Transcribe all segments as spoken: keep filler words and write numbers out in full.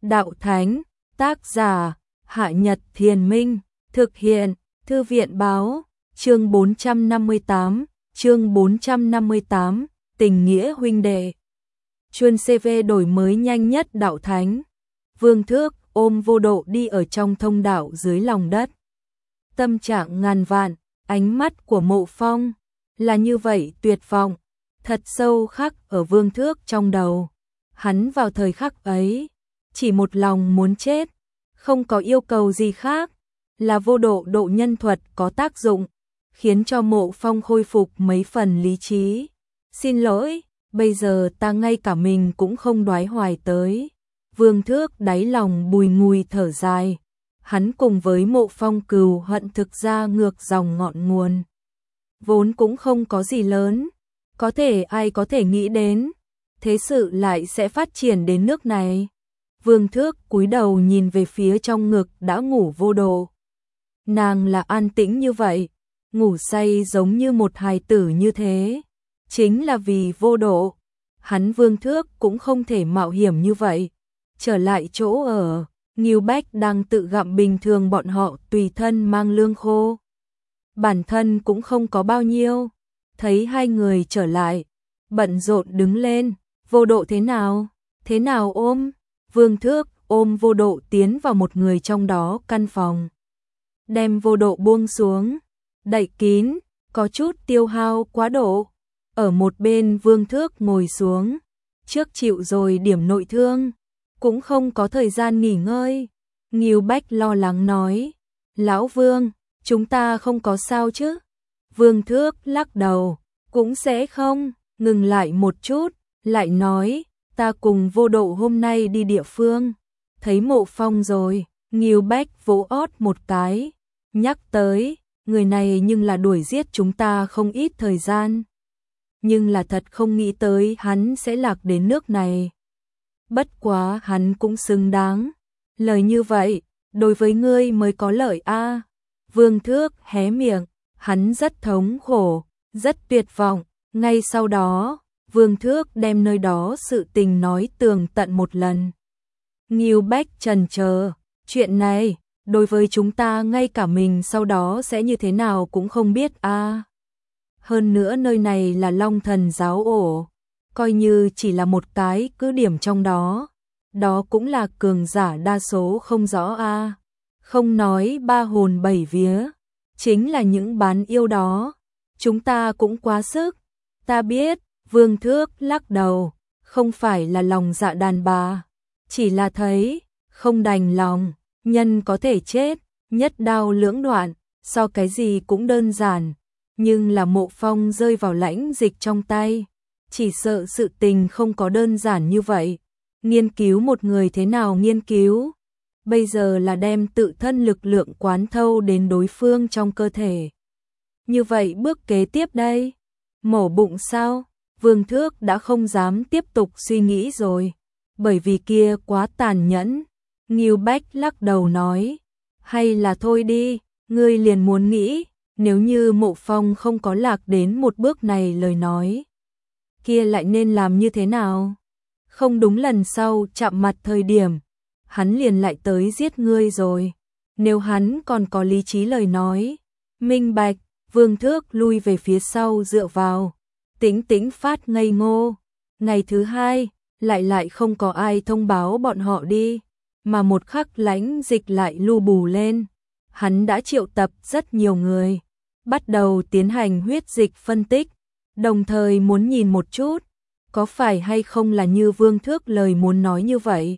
Đạo Thánh, tác giả, Hạ Nhật Thiền Minh, thực hiện, Thư viện báo, chương bốn trăm năm mươi tám, chương bốn trăm năm mươi tám, tình nghĩa huynh đệ. Chuân xê vê đổi mới nhanh nhất Đạo Thánh. Vương Thước ôm Vô Độ đi ở trong thông đạo dưới lòng đất. Tâm trạng ngàn vạn, ánh mắt của Mộ Phong là như vậy tuyệt vọng, thật sâu khắc ở Vương Thước trong đầu. Hắn vào thời khắc ấy, chỉ một lòng muốn chết, không có yêu cầu gì khác, là Vô Độ độ nhân thuật có tác dụng, khiến cho Mộ Phong khôi phục mấy phần lý trí. Xin lỗi, bây giờ ta ngay cả mình cũng không đoái hoài tới. Vương Thước đáy lòng bùi ngùi thở dài. Hắn cùng với Mộ Phong cừu hận thực ra ngược dòng ngọn nguồn. Vốn cũng không có gì lớn, có thể ai có thể nghĩ đến, thế sự lại sẽ phát triển đến nước này. Vương Thước cúi đầu nhìn về phía trong ngực đã ngủ Vô Độ. Nàng là an tĩnh như vậy, ngủ say giống như một hài tử như thế. Chính là vì Vô Độ, hắn Vương Thước cũng không thể mạo hiểm như vậy. Trở lại chỗ ở, Ngưu Bách đang tự gặm bình thường bọn họ tùy thân mang lương khô. Bản thân cũng không có bao nhiêu, thấy hai người trở lại, bận rộn đứng lên. Vô Độ thế nào? Thế nào ôm? Vương Thước ôm Vô Độ tiến vào một người trong đó căn phòng. Đem Vô Độ buông xuống, đậy kín, có chút tiêu hao quá độ. Ở một bên Vương Thước ngồi xuống, trước chịu rồi điểm nội thương, cũng không có thời gian nghỉ ngơi. Ngưu Bách lo lắng nói, Lão Vương, chúng ta không có sao chứ? Vương Thước lắc đầu, cũng sẽ không, ngừng lại một chút, lại nói, ta cùng Vô Độ hôm nay đi địa phương, thấy Mộ Phong rồi. Ngưu Bách vỗ ót một cái, nhắc tới, người này nhưng là đuổi giết chúng ta không ít thời gian. Nhưng là thật không nghĩ tới hắn sẽ lạc đến nước này. Bất quá hắn cũng xứng đáng. Lời như vậy, đối với ngươi mới có lợi a. Vương Thước hé miệng, hắn rất thống khổ, rất tuyệt vọng. Ngay sau đó, Vương Thước đem nơi đó sự tình nói tường tận một lần. Ngưu Bách trần chờ, chuyện này, đối với chúng ta ngay cả mình sau đó sẽ như thế nào cũng không biết a. Hơn nữa nơi này là Long Thần giáo ổ, coi như chỉ là một cái cứ điểm trong đó, đó cũng là cường giả đa số không rõ a. Không nói ba hồn bảy vía, chính là những bán yêu đó, chúng ta cũng quá sức. Ta biết, Vương Thước lắc đầu, không phải là lòng dạ đàn bà, chỉ là thấy, không đành lòng, nhân có thể chết, nhất đao lưỡng đoạn, so cái gì cũng đơn giản. Nhưng là Mộ Phong rơi vào lãnh dịch trong tay, chỉ sợ sự tình không có đơn giản như vậy. Nghiên cứu một người thế nào nghiên cứu? Bây giờ là đem tự thân lực lượng quán thâu đến đối phương trong cơ thể. Như vậy bước kế tiếp đây? Mổ bụng sao? Vương Thước đã không dám tiếp tục suy nghĩ rồi, bởi vì kia quá tàn nhẫn. Ngưu Bách lắc đầu nói, hay là thôi đi, ngươi liền muốn nghĩ, nếu như Mộ Phong không có lạc đến một bước này lời nói, kia lại nên làm như thế nào? Không đúng lần sau chạm mặt thời điểm, hắn liền lại tới giết ngươi rồi. Nếu hắn còn có lý trí lời nói, minh bạch. Vương Thước lui về phía sau dựa vào, tĩnh tĩnh phát ngây ngô. Ngày thứ hai, lại lại không có ai thông báo bọn họ đi, mà một khắc lãnh dịch lại lu bù lên. Hắn đã triệu tập rất nhiều người, bắt đầu tiến hành huyết dịch phân tích, đồng thời muốn nhìn một chút, có phải hay không là như Vương Thước lời muốn nói như vậy.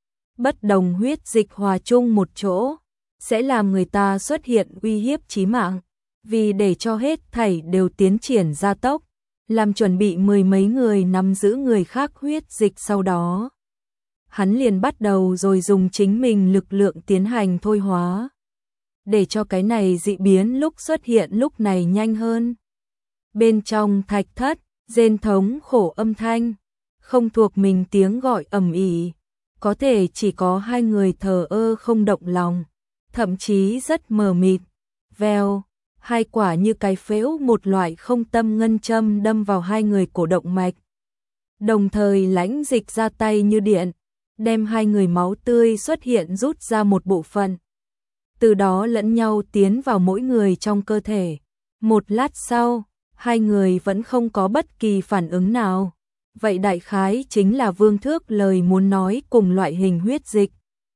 Bất đồng huyết dịch hòa chung một chỗ, sẽ làm người ta xuất hiện uy hiếp chí mạng, vì để cho hết thảy đều tiến triển gia tốc, làm chuẩn bị mười mấy người nắm giữ người khác huyết dịch sau đó. Hắn liền bắt đầu rồi dùng chính mình lực lượng tiến hành thôi hóa, để cho cái này dị biến lúc xuất hiện lúc này nhanh hơn. Bên trong thạch thất, rên thống khổ âm thanh, không thuộc mình tiếng gọi ầm ĩ, có thể chỉ có hai người thờ ơ không động lòng, thậm chí rất mờ mịt. Vèo, hai quả như cái phễu một loại không tâm ngân châm đâm vào hai người cổ động mạch. Đồng thời lãnh dịch ra tay như điện, đem hai người máu tươi xuất hiện rút ra một bộ phận. Từ đó lẫn nhau tiến vào mỗi người trong cơ thể. Một lát sau, hai người vẫn không có bất kỳ phản ứng nào. Vậy đại khái chính là Vương Thước lời muốn nói cùng loại hình huyết dịch.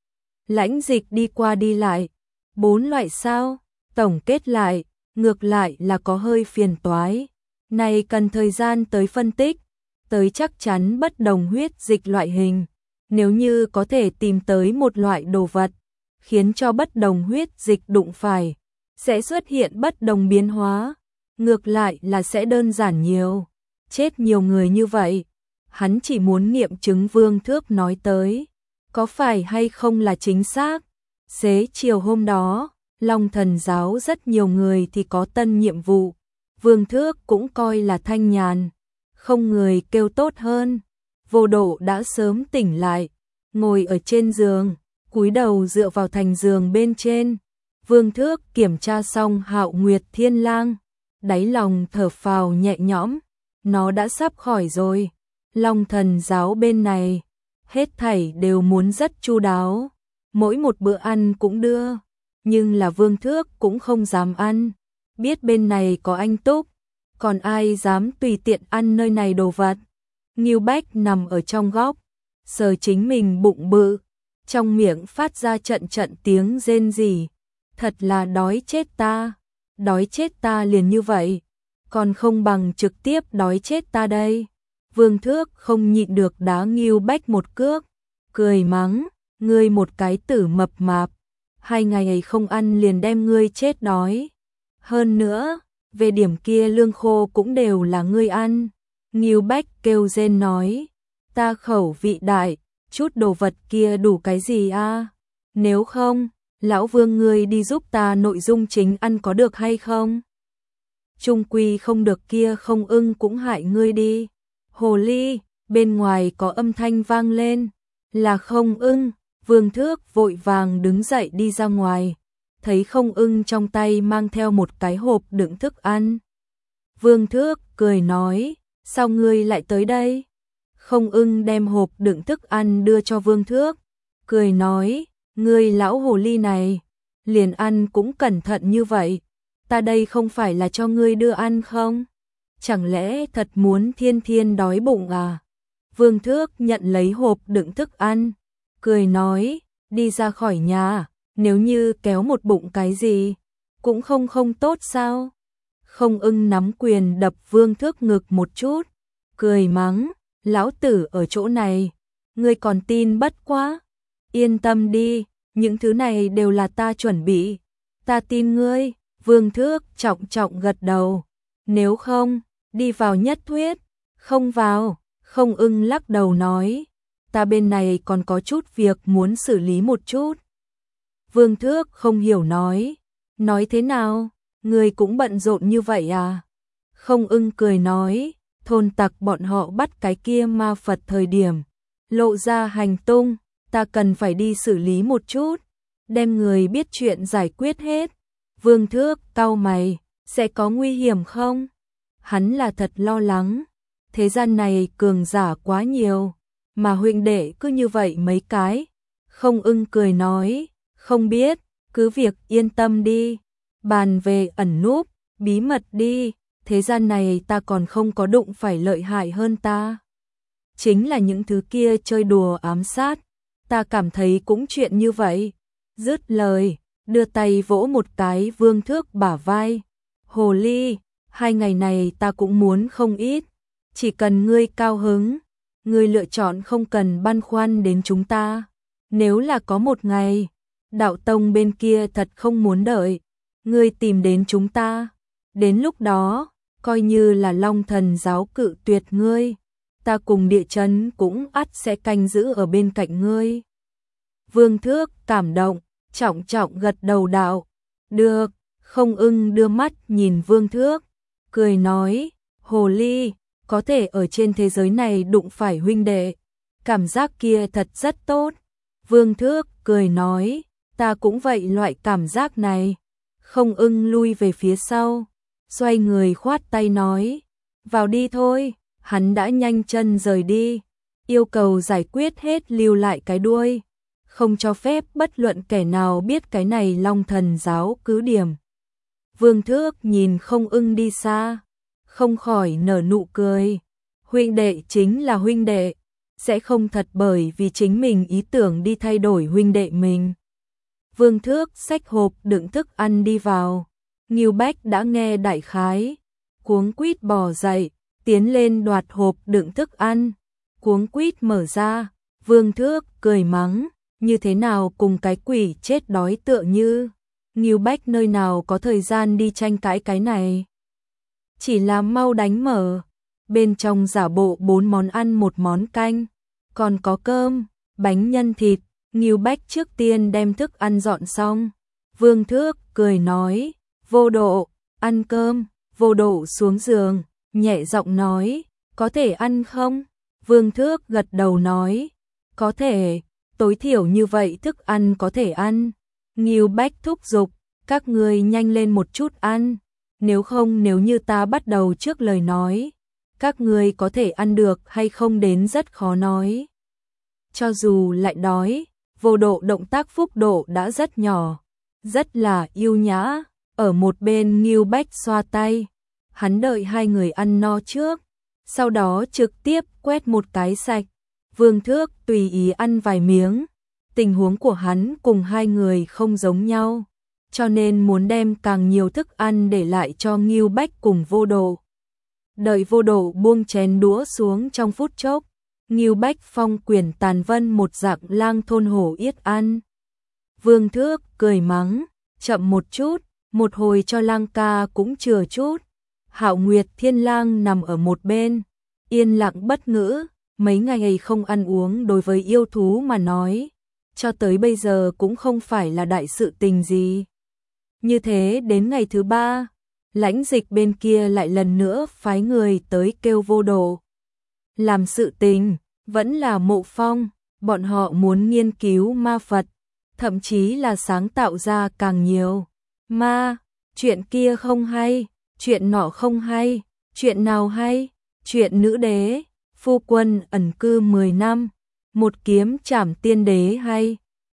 Lãnh dịch đi qua đi lại. Bốn loại sao? Tổng kết lại, ngược lại là có hơi phiền toái. Này cần thời gian tới phân tích, tới chắc chắn bất đồng huyết dịch loại hình. Nếu như có thể tìm tới một loại đồ vật, khiến cho bất đồng huyết dịch đụng phải, sẽ xuất hiện bất đồng biến hóa. Ngược lại là sẽ đơn giản nhiều. Chết nhiều người như vậy, hắn chỉ muốn nghiệm chứng Vương Thước nói tới. Có phải hay không là chính xác? Xế chiều hôm đó, Long Thần giáo rất nhiều người thì có tân nhiệm vụ. Vương Thước cũng coi là thanh nhàn. Không người kêu tốt hơn. Vô Độ đã sớm tỉnh lại, ngồi ở trên giường, cúi đầu dựa vào thành giường bên trên. Vương Thước kiểm tra xong Hạo Nguyệt Thiên Lang, đáy lòng thở phào nhẹ nhõm, nó đã sắp khỏi rồi. Long Thần giáo bên này, hết thảy đều muốn rất chu đáo, mỗi một bữa ăn cũng đưa, nhưng là Vương Thước cũng không dám ăn, biết bên này có anh Túc, còn ai dám tùy tiện ăn nơi này đồ vật. Ngưu Bách nằm ở trong góc, sờ chính mình bụng bự, trong miệng phát ra trận trận tiếng rên rỉ, thật là đói chết ta, đói chết ta liền như vậy, còn không bằng trực tiếp đói chết ta đây. Vương Thước không nhịn được đá Ngưu Bách một cước, cười mắng, ngươi một cái tử mập mạp, hai ngày ấy không ăn liền đem ngươi chết đói. Hơn nữa, về điểm kia lương khô cũng đều là ngươi ăn. Ngưu Bách kêu rên nói, ta khẩu vị đại, chút đồ vật kia đủ cái gì a? Nếu không, lão Vương ngươi đi giúp ta nội dung chính ăn có được hay không? Trung quy không được kia Không Ưng cũng hại ngươi đi. Hồ ly, bên ngoài có âm thanh vang lên, là Không Ưng. Vương Thước vội vàng đứng dậy đi ra ngoài, thấy Không Ưng trong tay mang theo một cái hộp đựng thức ăn. Vương Thước cười nói, sao ngươi lại tới đây? Không Ưng đem hộp đựng thức ăn đưa cho Vương Thước, cười nói, ngươi lão hồ ly này, liền ăn cũng cẩn thận như vậy, ta đây không phải là cho ngươi đưa ăn không? Chẳng lẽ thật muốn thiên thiên đói bụng à? Vương Thước nhận lấy hộp đựng thức ăn, cười nói, đi ra khỏi nhà, nếu như kéo một bụng cái gì, cũng không không tốt sao? Không Ưng nắm quyền đập Vương Thước ngực một chút, cười mắng, lão tử ở chỗ này, ngươi còn tin bất quá? Yên tâm đi, những thứ này đều là ta chuẩn bị, ta tin ngươi. Vương Thước trọng trọng gật đầu, nếu không, đi vào nhất thuyết, không vào. Không Ưng lắc đầu nói, ta bên này còn có chút việc muốn xử lý một chút. Vương Thước không hiểu nói, nói thế nào, ngươi cũng bận rộn như vậy à? Không Ưng cười nói, thôn tặc bọn họ bắt cái kia ma Phật thời điểm, lộ ra hành tung, ta cần phải đi xử lý một chút, đem người biết chuyện giải quyết hết. Vương Thước cau mày, sẽ có nguy hiểm không? Hắn là thật lo lắng, thế gian này cường giả quá nhiều, mà huynh đệ cứ như vậy mấy cái. Không Ưng cười nói, không biết, cứ việc yên tâm đi, bàn về ẩn núp, bí mật đi, thế gian này ta còn không có đụng phải lợi hại hơn ta. Chính là những thứ kia chơi đùa ám sát, ta cảm thấy cũng chuyện như vậy. Dứt lời, đưa tay vỗ một cái Vương Thước bả vai, hồ ly, hai ngày này ta cũng muốn không ít, chỉ cần ngươi cao hứng, ngươi lựa chọn không cần băn khoăn đến chúng ta. Nếu là có một ngày, đạo tông bên kia thật không muốn đợi, ngươi tìm đến chúng ta, đến lúc đó, coi như là Long Thần giáo cự tuyệt ngươi, ta cùng địa chấn cũng ắt sẽ canh giữ ở bên cạnh ngươi. Vương Thước cảm động, trọng trọng gật đầu đạo, được. Không Ưng đưa mắt nhìn Vương Thước, cười nói, hồ ly, có thể ở trên thế giới này đụng phải huynh đệ, cảm giác kia thật rất tốt. Vương Thước cười nói, ta cũng vậy loại cảm giác này. Không Ưng lui về phía sau, xoay người khoát tay nói, vào đi thôi. Hắn đã nhanh chân rời đi, yêu cầu giải quyết hết lưu lại cái đuôi, không cho phép bất luận kẻ nào biết cái này Long Thần giáo cứ điểm. Vương Thước nhìn Không Ưng đi xa, không khỏi nở nụ cười. Huynh đệ chính là huynh đệ, sẽ không thật bởi vì chính mình ý tưởng đi thay đổi huynh đệ mình. Vương Thước xách hộp đựng thức ăn đi vào. Ngưu Bách đã nghe đại khái, cuống quýt bò dậy, tiến lên đoạt hộp đựng thức ăn, cuống quýt mở ra. Vương Thước cười mắng, như thế nào cùng cái quỷ chết đói tựa như. Ngưu Bách nơi nào có thời gian đi tranh cãi cái này, chỉ là mau đánh mở. Bên trong giả bộ bốn món ăn một món canh, còn có cơm, bánh nhân thịt. Ngưu Bách trước tiên đem thức ăn dọn xong. Vương Thước cười nói, Vô Độ, ăn cơm. Vô Độ xuống giường, nhẹ giọng nói, có thể ăn không? Vương Thước gật đầu nói, có thể, tối thiểu như vậy thức ăn có thể ăn. Ngưu Bách thúc giục, các ngươi nhanh lên một chút ăn, nếu không nếu như ta bắt đầu trước lời nói, các ngươi có thể ăn được hay không đến rất khó nói. Cho dù lại đói, Vô Độ động tác phúc độ đã rất nhỏ, rất là yêu nhã. Ở một bên Ngưu Bách xoa tay, hắn đợi hai người ăn no trước, sau đó trực tiếp quét một cái sạch. Vương Thước tùy ý ăn vài miếng, tình huống của hắn cùng hai người không giống nhau, cho nên muốn đem càng nhiều thức ăn để lại cho Ngưu Bách cùng Vô Độ. Đợi Vô Độ buông chén đũa xuống trong phút chốc, Ngưu Bách phong quyển tàn vân một dạng lang thôn hổ yết ăn. Vương Thước cười mắng, chậm một chút, một hồi cho lang ca cũng chừa chút. Hạo Nguyệt Thiên Lang nằm ở một bên, yên lặng bất ngữ, mấy ngày không ăn uống đối với yêu thú mà nói, cho tới bây giờ cũng không phải là đại sự tình gì. Như thế đến ngày thứ ba, lãnh dịch bên kia lại lần nữa phái người tới kêu Vô Độ. Làm sự tình, vẫn là Mộ Phong, bọn họ muốn nghiên cứu ma Phật, thậm chí là sáng tạo ra càng nhiều. Ma, chuyện kia không hay, chuyện nọ không hay, chuyện nào hay, chuyện nữ đế, phu quân ẩn cư mười năm, một kiếm trảm tiên đế hay.